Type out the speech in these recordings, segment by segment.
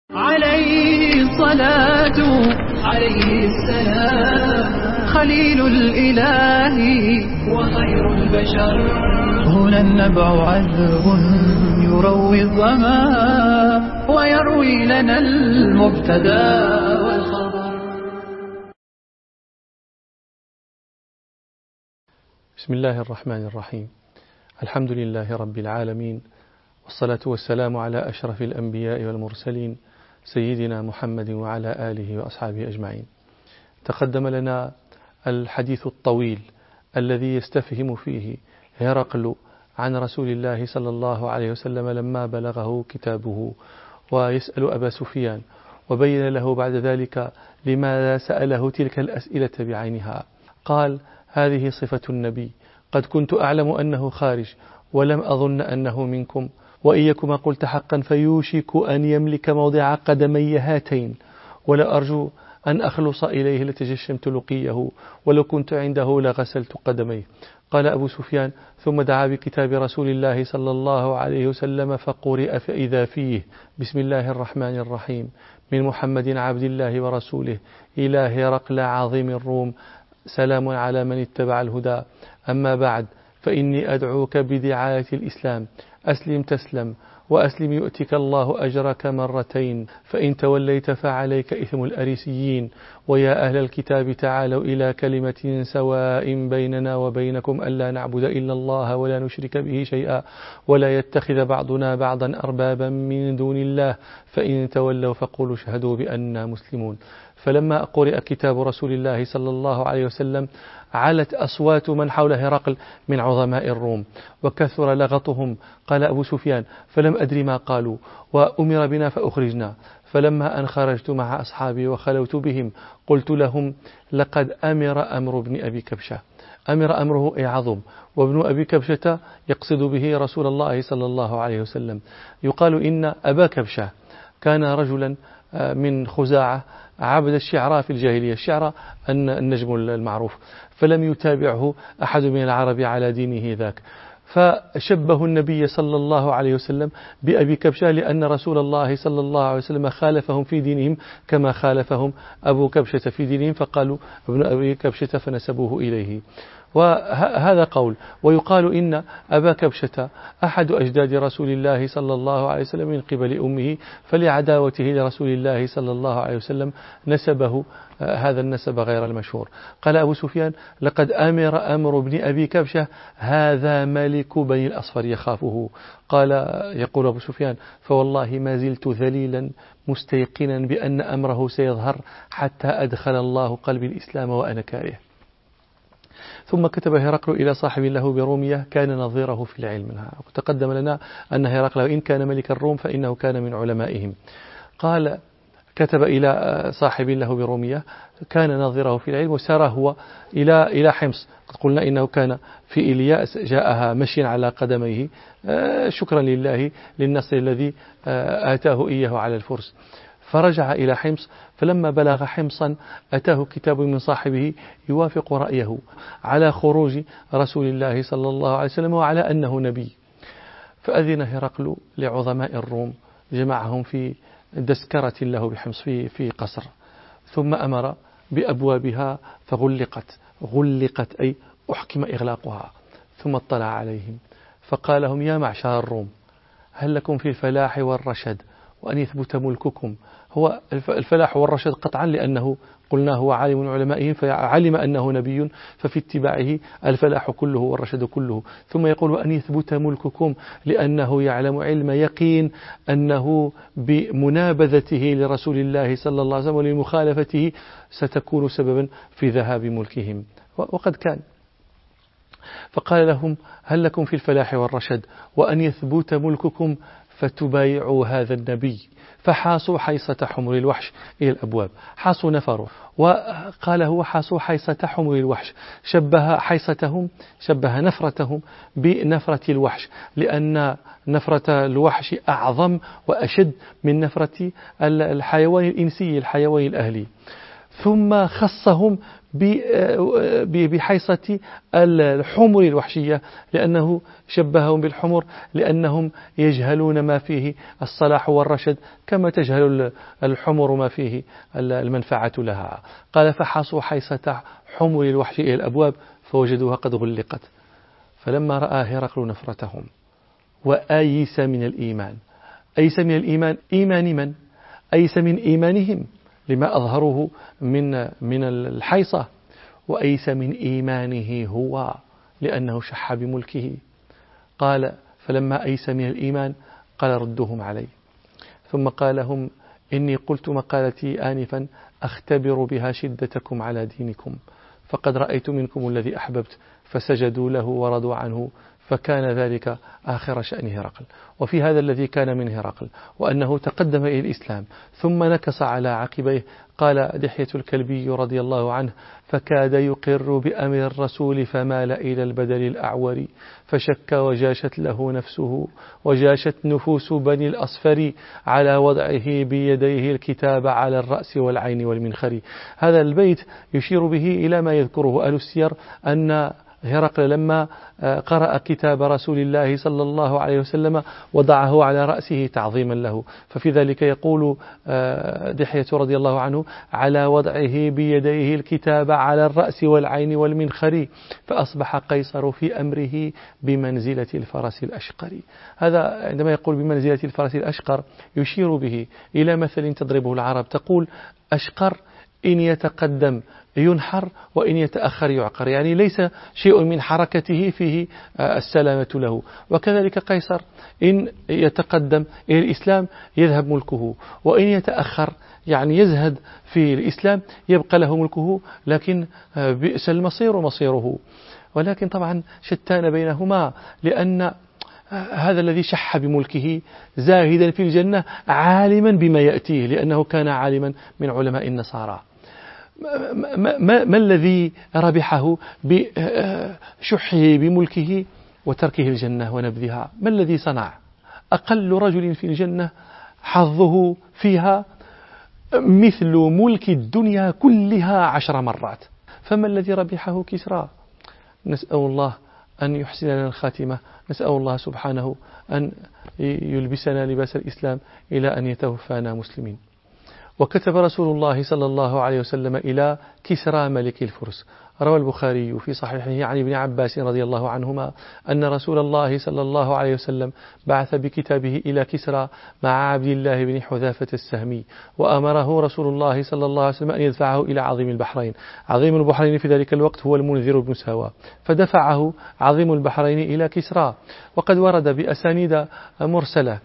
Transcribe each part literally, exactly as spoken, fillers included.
عليه الصلاة عليه السلام خليل الإله وخير البشر. هنا النبع عذب يروي الظما ويروي لنا المبتدا والخبر. بسم الله الرحمن الرحيم. الحمد لله رب العالمين، والصلاة والسلام على أشرف الأنبياء والمرسلين سيدنا محمد وعلى آله وأصحابه أجمعين. تقدم لنا الحديث الطويل الذي يستفهم فيه هرقل عن رسول الله صلى الله عليه وسلم لما بلغه كتابه، ويسأل أبا سفيان، وبين له بعد ذلك لماذا سأله تلك الأسئلة بعينها. قال: هذه صفة النبي، قد كنت أعلم أنه خارج ولم أظن أنه منكم، وإيكما قلت حقا فيوشك أن يملك موضع قدمي هاتين، ولا أرجو أن أخلص إليه لتجشمت لقيه، ولو كنت عنده لغسلت قدميه. قال أبو سفيان: ثم دعا بكتاب رسول الله صلى الله عليه وسلم فقرئ فإذا فيه: بسم الله الرحمن الرحيم، من محمد عبد الله ورسوله إلى هرقل عظيم الروم، سلام على من اتبع الهدى، أما بعد، فإني أدعوك بدعاية الإسلام، أسلم تسلم، وأسلم يؤتك الله أجرك مرتين، فإن توليت فعليك إثم الأريسيين. ويا أهل الكتاب تعالوا إلى كلمة سواء بيننا وبينكم ألا نعبد إلا الله ولا نشرك به شيئا ولا يتخذ بعضنا بعضا أربابا من دون الله، فإن تولوا فقولوا اشهدوا بأننا مسلمون. فلما قرئ كتاب رسول الله صلى الله عليه وسلم علت أصوات من حول هرقل من عظماء الروم وكثر لغطهم. قال أبو سفيان: فلم أدري ما قالوا، وأمر بنا فأخرجنا، فلما أن خرجت مع أصحابي وخلوت بهم قلت لهم: لقد أمر أمر ابن أبي كبشة. أمر أمره أي عظم، وابن أبي كبشة يقصد به رسول الله صلى الله عليه وسلم. يقال إن أبا كبشة كان رجلا من خزاعة عبد الشعراء في الجاهلية، الشعراء النجم المعروف، فلم يتابعه أحد من العرب على دينه ذاك، فشبه النبي صلى الله عليه وسلم بأبي كبشة، لأن رسول الله صلى الله عليه وسلم خالفهم في دينهم كما خالفهم أبو كبشة في دينهم، فقالوا ابن أبي كبشة فنسبوه إليه. وهذا قول. ويقال إن أبا كبشة أحد أجداد رسول الله صلى الله عليه وسلم من قبل أمه، فلعداوته لرسول الله صلى الله عليه وسلم نسبه هذا النسب غير المشهور. قال أبو سفيان: لقد أمر أمر ابن أبي كبشة، هذا ملك بني الأصفر يخافه. قال يقول أبو سفيان: فوالله ما زلت ذليلا مستيقنا بأن أمره سيظهر حتى أدخل الله قلبي الإسلام وأنا كاره. ثم كتب هرقل إلى صاحب له برومية كان نظيره في العلم. وتقدم لنا أن هرقل إن كان ملك الروم فإنه كان من علمائهم. قال: كتب إلى صاحب له برومية كان نظيره في العلم، وسار هو إلى إلى حمص. قد قلنا إنه كان في إلياس، جاءها مشيا على قدميه شكرا لله للنصر الذي آتاه إياه على الفرس. فرجع إلى حمص، فلما بلغ حمصا أتاه كتاب من صاحبه يوافق رأيه على خروج رسول الله صلى الله عليه وسلم وعلى أنه نبي. فأذن هرقل لعظماء الروم، جمعهم في دسكرة له بحمص في في قصر، ثم أمر بأبوابها فغلقت غلقت أي أحكم إغلاقها. ثم اطلع عليهم فقال لهم: يا معشر الروم، هل لكم في الفلاح والرشد وأن يثبت ملككم؟ هو الفلاح والرشد قطعا، لأنه قلنا هو عالم من علمائهم فعلم أنه نبي، ففي اتباعه الفلاح كله والرشد كله. ثم يقول: وأن يثبت ملككم، لأنه يعلم علم يقين أنه بمنابذته لرسول الله صلى الله عليه وسلم ولمخالفته ستكون سببا في ذهاب ملكهم، وقد كان. فقال لهم: هل لكم في الفلاح والرشد وأن يثبت ملككم فتبايعوا هذا النبي؟ فحاصوا حيصة حمر الوحش إلى الأبواب، حاصوا نفروا. وقال هو: حاصوا حيصة حمر الوحش، شبه حيصتهم شبه نفرتهم بنفرة الوحش، لأن نفرة الوحش أعظم وأشد من نفرة الحيوان الإنسي الحيوان الأهلي. ثم خصهم بحيصة الحمر الوحشية، لأنه شبههم بالحمر لأنهم يجهلون ما فيه الصلاح والرشد كما تجهل الحمر ما فيه المنفعة لها. قال فحاصوا حيصة حمر الوحش إلى الأبواب فوجدوها قد غلقت. فلما رأى هرقل نفرتهم وآيس من الإيمان، أيس من الإيمان إيمان من؟ أيس من إيمانهم لما أظهروه من من الحيصة، وأيس من إيمانه هو لأنه شح بملكه. قال فلما أيس من الإيمان قال ردوهم علي، ثم قال لهم إني قلت مقالتي آنفا أختبر بها شدتكم على دينكم، فقد رأيت منكم الذي أحببت، فسجدوا له ورضوا عنه، فكان ذلك آخر شأن هرقل. وفي هذا الذي كان من هرقل وأنه تقدم إلى الإسلام ثم نكص على عقبيه، قال دحية الكلبي رضي الله عنه فكاد يقر بأمر الرسول فمال إلى البدل الأعور، فشك وجاشت له نفسه وجاشت نفوس بني الأصفر على وضعه بيديه الكتاب على الرأس والعين والمنخر. هذا البيت يشير به إلى ما يذكره أهل السير أن هرقل لما قرأ كتاب رسول الله صلى الله عليه وسلم وضعه على رأسه تعظيما له، ففي ذلك يقول دحية رضي الله عنه على وضعه بيديه الكتاب على الرأس والعين والمنخر، فأصبح قيصر في أمره بمنزلة الفرس الأشقر. هذا عندما يقول بمنزلة الفرس الأشقر يشير به إلى مثل تضربه العرب، تقول أشقر إن يتقدم ينحر وإن يتأخر يعقر، يعني ليس شيء من حركته فيه السلامة له. وكذلك قيصر إن يتقدم إلى الإسلام يذهب ملكه، وإن يتأخر يعني يزهد في الإسلام يبقى له ملكه، لكن بئس المصير مصيره. ولكن طبعا شتان بينهما، لأن هذا الذي شح بملكه زاهدا في الجنة عالما بما يأتيه، لأنه كان عالما من علماء النصارى. ما, ما, ما الذي ربحه بشحه بملكه وتركه الجنة ونبذها؟ ما الذي صنع؟ أقل رجل في الجنة حظه فيها مثل ملك الدنيا كلها عشر مرات. فما الذي ربحه؟ كسرى. نسأل الله أن يحسن لنا الخاتمة، نسأل الله سبحانه أن يلبسنا لباس الإسلام إلى أن يتوفانا مسلمين. وكتب رسول الله صلى الله عليه وسلم إلى كسرى ملك الفرس. روى البخاري في صحيحه عن ابن عباس رضي الله عنهما أن رسول الله صلى الله عليه وسلم بعث بكتابه إلى كسرى مع عبد الله بن حذافة السهمي، وأمره رسول الله صلى الله عليه وسلم أن يدفعه إلى عظيم البحرين. عظيم البحرين في ذلك الوقت هو المنذر بن سوا، فدفعه عظيم البحرين إلى كسرى. وقد ورد بأسانيد مرسلة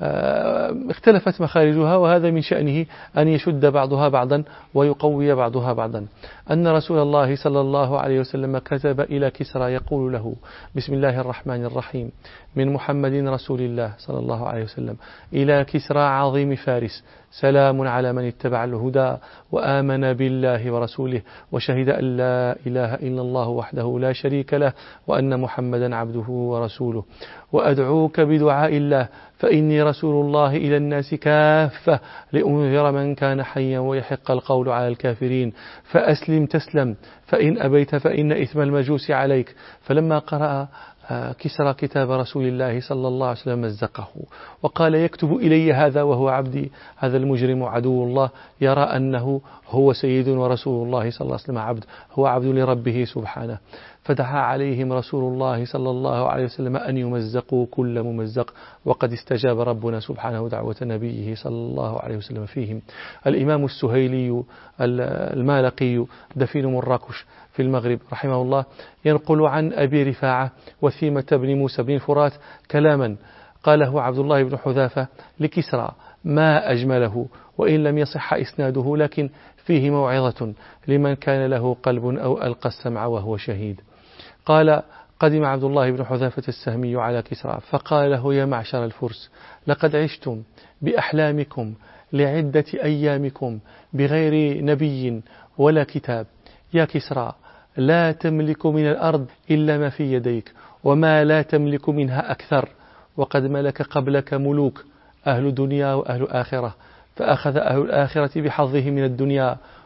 اختلفت مخارجها، وهذا من شأنه أن يشد بعضها بعضا ويقوي بعضها بعضا، أن رسول الله صلى الله عليه وسلم كتب إلى كسرى يقول له: بسم الله الرحمن الرحيم، من محمد رسول الله صلى الله عليه وسلم إلى كسرى عظيم فارس، سلام على من اتبع الهدى وآمن بالله ورسوله وشهد أن لا إله إلا الله وحده لا شريك له وأن محمدا عبده ورسوله، وأدعوك بدعاء الله فإني رسول الله إلى الناس كافة لأنذر من كان حيا ويحق القول على الكافرين، فأسلم تسلم، فإن أبيت فإن إثم المجوس عليك. فلما قرأ كسرى كتاب رسول الله صلى الله عليه وسلم مزقه وقال: يكتب إلي هذا وهو عبدي، هذا المجرم عدو الله يرى أنه هو سيد ورسول الله صلى الله عليه وسلم عبد، هو عبد لربه سبحانه. فدعا عليهم رسول الله صلى الله عليه وسلم أن يمزقوا كل ممزق، وقد استجاب ربنا سبحانه دعوة نبيه صلى الله عليه وسلم فيهم. الإمام السهيلي المالقي دفين مراكش في المغرب رحمه الله ينقل عن أبي رفاعة وثيمة بن موسى بن فرات كلاما قاله عبد الله بن حذافة لكسرى ما أجمله، وإن لم يصح إسناده لكن فيه موعظة لمن كان له قلب أو ألقى السمع وهو شهيد. قال: قدم عبد الله بن حذافة السهمي على كسرى فقال له: يا معشر الفرس، لقد عشتم بأحلامكم لعدة أيامكم بغير نبي ولا كتاب. يا كسرى، لا تملك من الأرض إلا ما في يديك، وما لا تملك منها أكثر، وقد ملك قبلك ملوك أهل دنيا وأهل آخرة، فأخذ أهل الآخرة بحظهم من الدنيا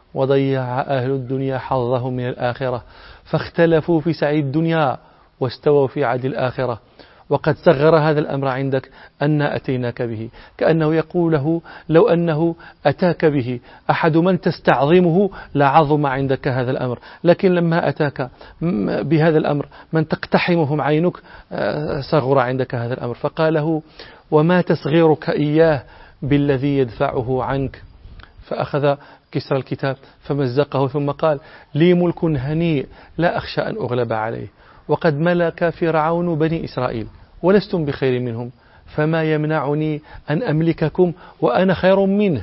وضيع أهل الدنيا حظهم من الآخرة، فاختلفوا في سعي الدنيا واستووا في عدل الآخرة. وقد صغر هذا الأمر عندك أن أتيناك به، كأنه يقول له لو أنه أتاك به أحد من تستعظمه لعظم عندك هذا الأمر، لكن لما أتاك بهذا الأمر من تقتحمهم عينك صغر عندك هذا الأمر. فقاله وما تصغيرك إياه بالذي يدفعه عنك. فأخذ كسرى الكتاب فمزقه ثم قال لي ملك هنيء لا أخشى أن أغلب عليه، وقد ملك فرعون بني إسرائيل ولستم بخير منهم، فما يمنعني أن أملككم وأنا خير منه.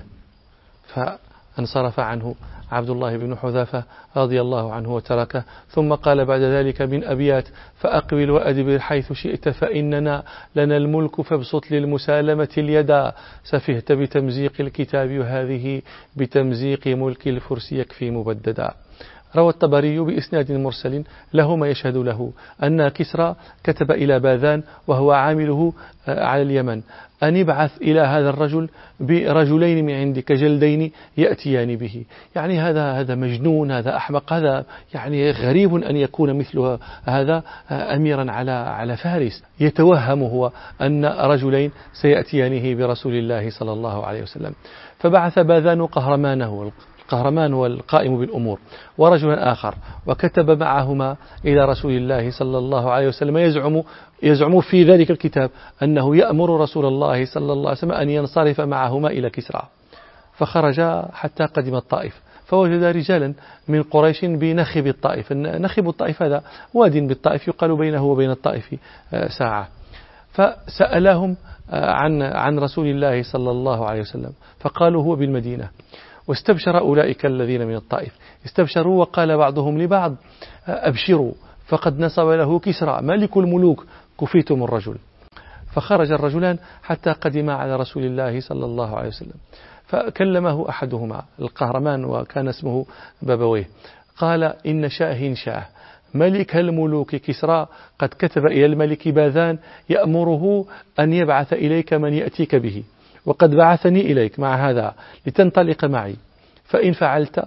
فانصرف عنه عبد الله بن حذافة رضي الله عنه وتركه، ثم قال بعد ذلك من أبيات فأقبل وأدبر حيث شئت فإننا لنا الملك فابسط للمسالمة اليدا، سفهت بتمزيق الكتاب وهذه بتمزيق ملك الفرس يكفي مبددا. روى الطبري بإسناد مرسل له ما يشهد له أن كسرى كتب إلى باذان وهو عامله على اليمن أن يبعث إلى هذا الرجل برجلين من عندك جلدين يأتيان به. يعني هذا هذا مجنون، هذا أحمق، هذا يعني غريب أن يكون مثل هذا أميرا على على فارس. يتوهم هو أن رجلين سيأتيانه برسول الله صلى الله عليه وسلم. فبعث باذان قهرمانه، القهرمان هو القائم بالأمور، ورجلا آخر، وكتب معهما إلى رسول الله صلى الله عليه وسلم يزعم يزعم في ذلك الكتاب أنه يأمر رسول الله صلى الله عليه وسلم أن ينصرف معهما إلى كسرى. فخرج حتى قدم الطائف، فوجد رجالا من قريش بنخب الطائف. نخب الطائف هذا واد بالطائف يقال بينه وبين الطائف ساعة. فسألهم عن عن رسول الله صلى الله عليه وسلم، فقالوا هو بالمدينة. واستبشر أولئك الذين من الطائف، استبشروا وقال بعضهم لبعض أبشروا فقد نصب له كسرى ملك الملوك كفيتم الرجل. فخرج الرجلان حتى قدما على رسول الله صلى الله عليه وسلم، فكلمه أحدهما القهرمان وكان اسمه بابويه، قال إن شاه شاه ملك الملوك كسرى قد كتب إلى الملك باذان يأمره أن يبعث إليك من يأتيك به، وقد بعثني إليك مع هذا لتنطلق معي، فإن فعلت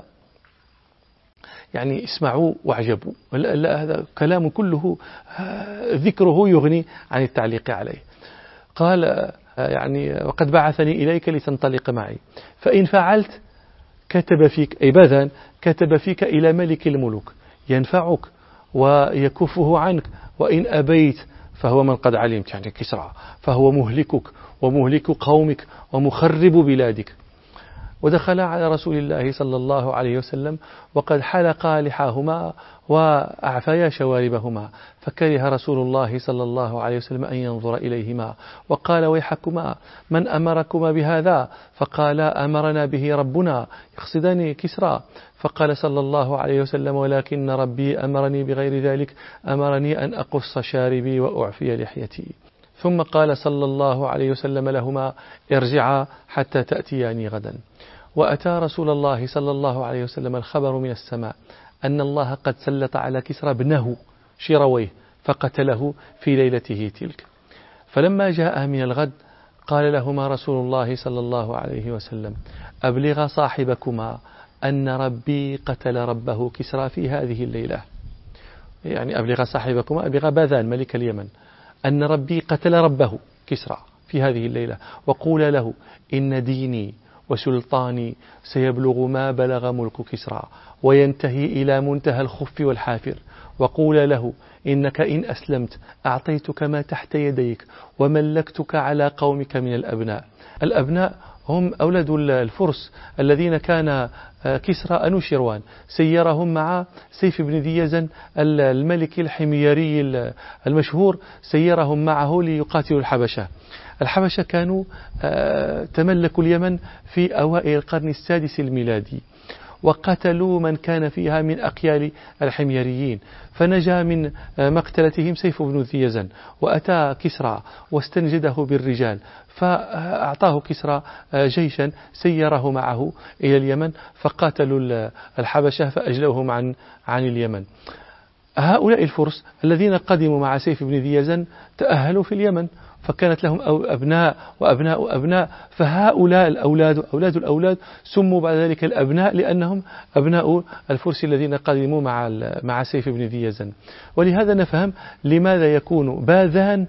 يعني اسمعوا واعجبوا. هذا كلام كله ذكره يغني عن التعليق عليه. قال يعني وقد بعثني إليك لتنطلق معي، فإن فعلت كتب فيك أي باذان كتب فيك إلى ملك الملوك ينفعك ويكفه عنك، وإن أبيت فهو من قد علمت يعني كسرى، فهو مهلكك ومهلك قومك ومخرب بلادك. ودخل على رسول الله صلى الله عليه وسلم وقد حلقا لحاهما وأعفيا شواربهما، فكره رسول الله صلى الله عليه وسلم أن ينظر إليهما، وقال ويحكما من أمركما بهذا؟ فقال أمرنا به ربنا، يقصدني كسرى. فقال صلى الله عليه وسلم ولكن ربي أمرني بغير ذلك، أمرني أن أقص شاربي وأعفي لحيتي. ثم قال صلى الله عليه وسلم لهما ارجعا حتى تأتياني غدا. وأتى رسول الله صلى الله عليه وسلم الخبر من السماء أن الله قد سلط على كسرى ابنه شيرويه فقتله في ليلته تلك. فلما جاء من الغد قال لهما رسول الله صلى الله عليه وسلم أبلغ صاحبكما أن ربي قتل ربه كسرى في هذه الليلة. يعني أبلغ صاحبكما أبلغ باذان ملك اليمن أن ربي قتل ربه كسرى في هذه الليلة، وقول له إن ديني وسلطاني سيبلغ ما بلغ ملك كسرى وينتهي إلى منتهى الخف والحافر، وقول له إنك إن أسلمت أعطيتك ما تحت يديك وملكتك على قومك من الأبناء. الأبناء هم أولاد الفرس الذين كان كسرى أنوشروان سيرهم مع سيف بن ذي يزن الملك الحميري المشهور، سيرهم معه ليقاتلوا الحبشة. الحبشة كانوا تملكوا اليمن في أوائل القرن السادس الميلادي، وقتلوا من كان فيها من أقيال الحميريين، فنجا من مقتلتهم سيف بن ذي يزن، وأتى كسرى واستنجده بالرجال، فأعطاه كسرى جيشا سيره معه إلى اليمن، فقاتلوا الحبشة فأجلوهم عن عن اليمن. هؤلاء الفرس الذين قدموا مع سيف بن ذي يزن تأهلوا في اليمن فكانت لهم أبناء وأبناء أبناء، فهؤلاء الأولاد أولاد الأولاد سموا بعد ذلك الأبناء لأنهم أبناء الفرس الذين قدموا مع مع سيف بن ذي يزن. ولهذا نفهم لماذا يكون باذان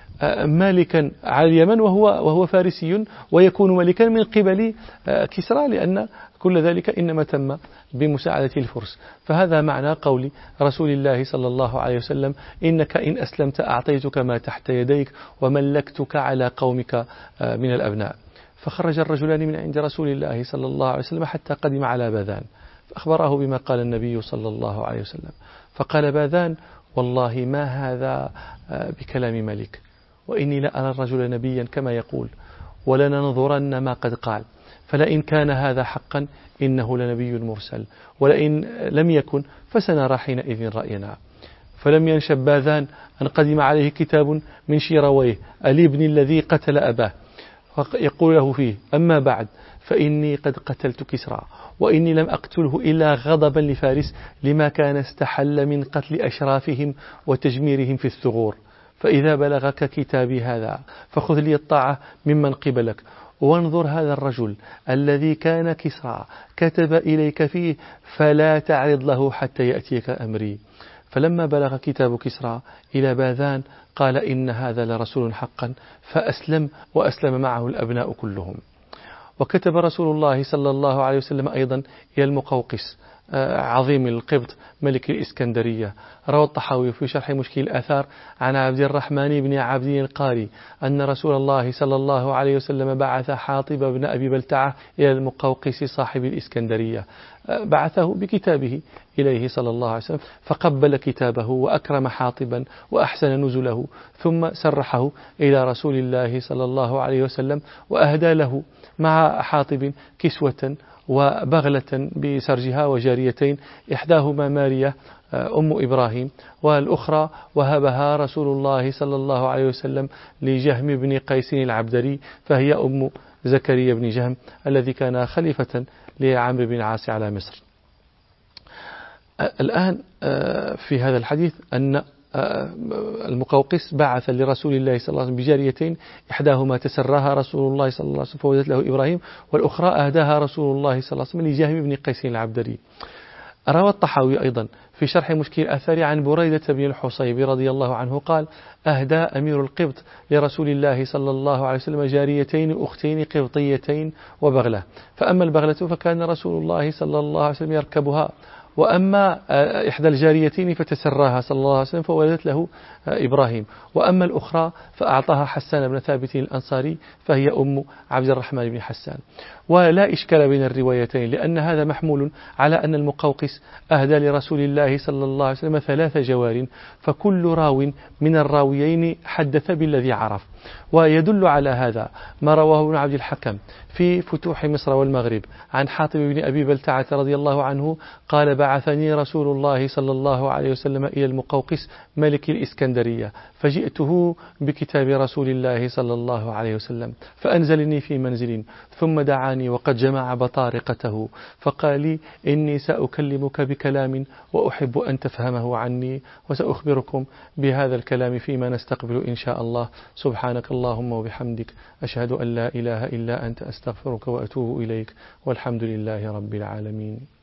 مالكا على اليمن وهو وهو فارسي، ويكون ملكا من قبل كسرى، لأن كل ذلك إنما تم بمساعدة الفرس. فهذا معنى قول رسول الله صلى الله عليه وسلم: إنك إن أسلمت أعطيتك ما تحت يديك وملكتك على قومك من الأبناء. فخرج الرجلان من عند رسول الله صلى الله عليه وسلم حتى قدم على باذان، فأخبره بما قال النبي صلى الله عليه وسلم. فقال باذان: والله ما هذا بكلام ملك، وإني لأرى الرجل نبيا كما يقول، ولننظرن ما قد قال، فلئن كان هذا حقا إنه لنبي مرسل، ولئن لم يكن فسنرى حينئذ رأينا. فلم ينشب باذان أن قدم عليه كتاب من شيرويه الابن الذي قتل أباه، يقول له فيه: أما بعد فإني قد قتلت كسرى، وإني لم أقتله إلا غضبا لفارس لما كان استحل من قتل أشرافهم وتجميرهم في الثغور. فإذا بلغك كتابي هذا فخذ لي الطاعة ممن قبلك، وانظر هذا الرجل الذي كان كسرى كتب إليك فيه، فلا تعرض له حتى يأتيك أمري. فلما بلغ كتاب كسرى إلى باذان قال: إن هذا لرسول حقا، فأسلم، وأسلم معه الأبناء كلهم. وكتب رسول الله صلى الله عليه وسلم أيضا إلى المقوقس عظيم القبط ملك الإسكندرية. روى الطحاوي في شرح مشكل الآثار عن عبد الرحمن بن عبد القاري أن رسول الله صلى الله عليه وسلم بعث حاطب بن أبي بلتعة إلى المقوقس صاحب الإسكندرية، بعثه بكتابه إليه صلى الله عليه وسلم، فقبل كتابه وأكرم حاطبا وأحسن نزله، ثم سرحه إلى رسول الله صلى الله عليه وسلم، وأهدى له مع حاطب كسوة وبغلة بسرجها وجاريتين، إحداهما مارية أم إبراهيم، والأخرى وهبها رسول الله صلى الله عليه وسلم لجهم بن قيس العبدري، فهي أم زكريا بن جهم الذي كان خليفة لعمرو بن العاص على مصر. الآن في هذا الحديث أن المقوقس بعث لرسول الله صلى الله عليه وسلم بجاريتين، إحداهما تسراها رسول الله صلى الله عليه وسلم فوجدت له إبراهيم، والأخرى أهداها رسول الله صلى الله عليه وسلم لجهم بن قيس العبدري. روى الطحاوي أيضا في شرح مشكل الآثار عن بريدة بن الحصيب رضي الله عنه قال: أهدى أمير القبط لرسول الله صلى الله عليه وسلم جاريتين أختين قبطيتين وبغلة، فأما البغلة فكان رسول الله صلى الله عليه وسلم يركبها، وأما إحدى الجاريتين فتسراها صلى الله عليه وسلم فولدت له إبراهيم، وأما الأخرى فأعطاها حسان بن ثابت الأنصاري فهي أم عبد الرحمن بن حسان. ولا إشكال بين الروايتين، لأن هذا محمول على أن المقوقس أهدى لرسول الله صلى الله عليه وسلم ثلاث جوار، فكل راو من الراويين حدث بالذي عرف. ويدل على هذا ما رواه ابن عبد الحكم في فتوح مصر والمغرب عن حاطب بن أبي بلتعة رضي الله عنه قال: بعثني رسول الله صلى الله عليه وسلم إلى المقوقس ملك الإسكندرية، فجئته بكتاب رسول الله صلى الله عليه وسلم، فأنزلني في منزل، ثم دعاني وقد جمع بطارقته، فقال لي: إني سأكلمك بكلام وأحب أن تفهمه عني، وسأخبركم بهذا الكلام فيما نستقبل إن شاء الله. سبحانك اللهم وبحمدك، أشهد أن لا إله إلا أنت، أستغفرك وأتوب إليك، والحمد لله رب العالمين.